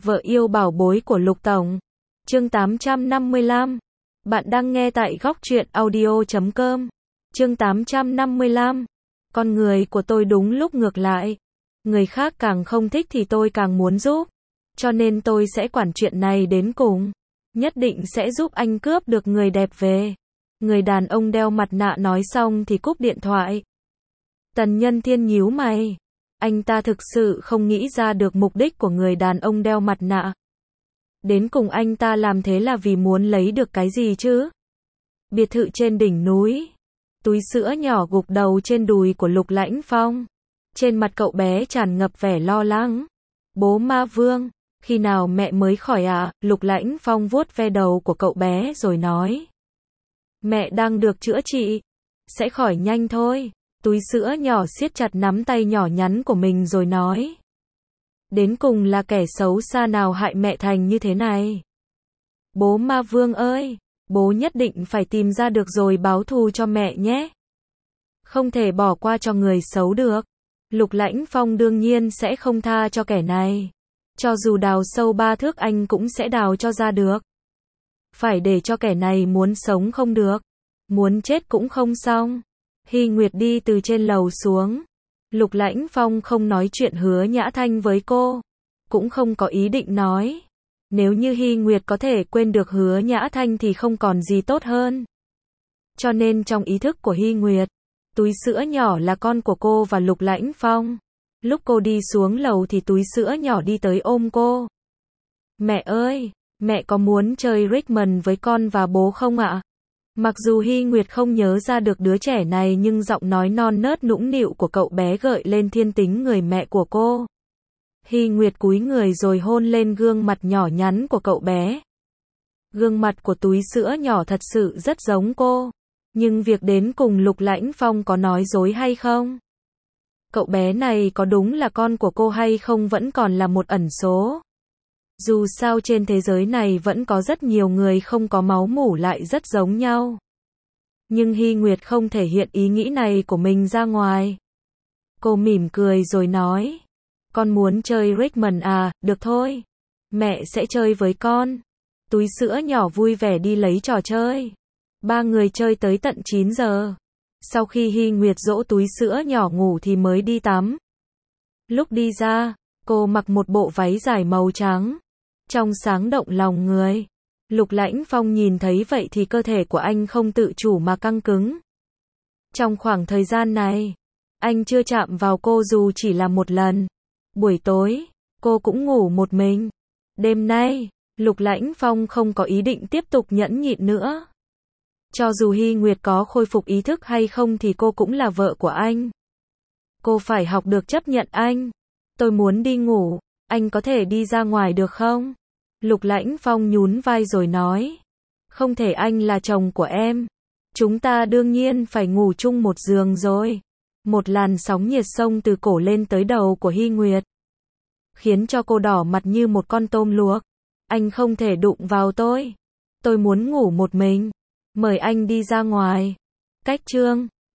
Vợ yêu bảo bối của Lục Tổng. Chương 855. Bạn đang nghe tại góc truyện audio.com. Chương 855. Con người của tôi đúng lúc ngược lại. Người khác càng không thích thì tôi càng muốn giúp. Cho nên tôi sẽ quản chuyện này đến cùng. Nhất định sẽ giúp anh cướp được người đẹp về. Người đàn ông đeo mặt nạ nói xong thì cúp điện thoại. Tần Nhân Thiên nhíu mày. Anh ta thực sự không nghĩ ra được mục đích của người đàn ông đeo mặt nạ. Đến cùng anh ta làm thế là vì muốn lấy được cái gì chứ? Biệt thự trên đỉnh núi. Túi sữa nhỏ gục đầu trên đùi của Lục Lãnh Phong. Trên mặt cậu bé tràn ngập vẻ lo lắng. Bố Ma Vương, khi nào mẹ mới khỏi ạ? Lục Lãnh Phong vuốt ve đầu của cậu bé rồi nói. Mẹ đang được chữa trị. Sẽ khỏi nhanh thôi. Túi sữa nhỏ siết chặt nắm tay nhỏ nhắn của mình rồi nói. Đến cùng là kẻ xấu xa nào hại mẹ thành như thế này? Bố Ma Vương ơi, bố nhất định phải tìm ra được rồi báo thù cho mẹ nhé. Không thể bỏ qua cho người xấu được. Lục Lãnh Phong đương nhiên sẽ không tha cho kẻ này. Cho dù đào sâu 3 thước anh cũng sẽ đào cho ra được. Phải để cho kẻ này muốn sống không được. Muốn chết cũng không xong. Hy Nguyệt đi từ trên lầu xuống. Lục Lãnh Phong không nói chuyện Hứa Nhã Thanh với cô. Cũng không có ý định nói. Nếu như Hy Nguyệt có thể quên được Hứa Nhã Thanh thì không còn gì tốt hơn. Cho nên trong ý thức của Hy Nguyệt, túi sữa nhỏ là con của cô và Lục Lãnh Phong. Lúc cô đi xuống lầu thì túi sữa nhỏ đi tới ôm cô. Mẹ ơi, mẹ có muốn chơi Rickman với con và bố không ạ? Mặc dù Hy Nguyệt không nhớ ra được đứa trẻ này nhưng giọng nói non nớt nũng nịu của cậu bé gợi lên thiên tính người mẹ của cô. Hy Nguyệt cúi người rồi hôn lên gương mặt nhỏ nhắn của cậu bé. Gương mặt của túi sữa nhỏ thật sự rất giống cô. Nhưng việc đến cùng Lục Lãnh Phong có nói dối hay không? Cậu bé này có đúng là con của cô hay không vẫn còn là một ẩn số. Dù sao trên thế giới này vẫn có rất nhiều người không có máu mủ lại rất giống nhau. Nhưng Hy Nguyệt không thể hiện ý nghĩ này của mình ra ngoài. Cô mỉm cười rồi nói. Con muốn chơi Rickman à, được thôi. Mẹ sẽ chơi với con. Túi sữa nhỏ vui vẻ đi lấy trò chơi. Ba người chơi tới tận 9 giờ. Sau khi Hy Nguyệt dỗ túi sữa nhỏ ngủ thì mới đi tắm. Lúc đi ra, cô mặc một bộ váy dài màu trắng. Trong sáng động lòng người. Lục Lãnh Phong nhìn thấy vậy thì cơ thể của anh không tự chủ mà căng cứng. Trong khoảng thời gian này, anh chưa chạm vào cô dù chỉ là một lần. Buổi tối, cô cũng ngủ một mình. Đêm nay, Lục Lãnh Phong không có ý định tiếp tục nhẫn nhịn nữa. Cho dù Hy Nguyệt có khôi phục ý thức hay không thì cô cũng là vợ của anh. Cô phải học được chấp nhận anh. Tôi muốn đi ngủ, anh có thể đi ra ngoài được không? Lục Lãnh Phong nhún vai rồi nói. Không thể, anh là chồng của em. Chúng ta đương nhiên phải ngủ chung một giường rồi. Một làn sóng nhiệt xông từ cổ lên tới đầu của Hy Nguyệt. Khiến cho cô đỏ mặt như một con tôm luộc. Anh không thể đụng vào tôi. Tôi muốn ngủ một mình. Mời anh đi ra ngoài. Cách chương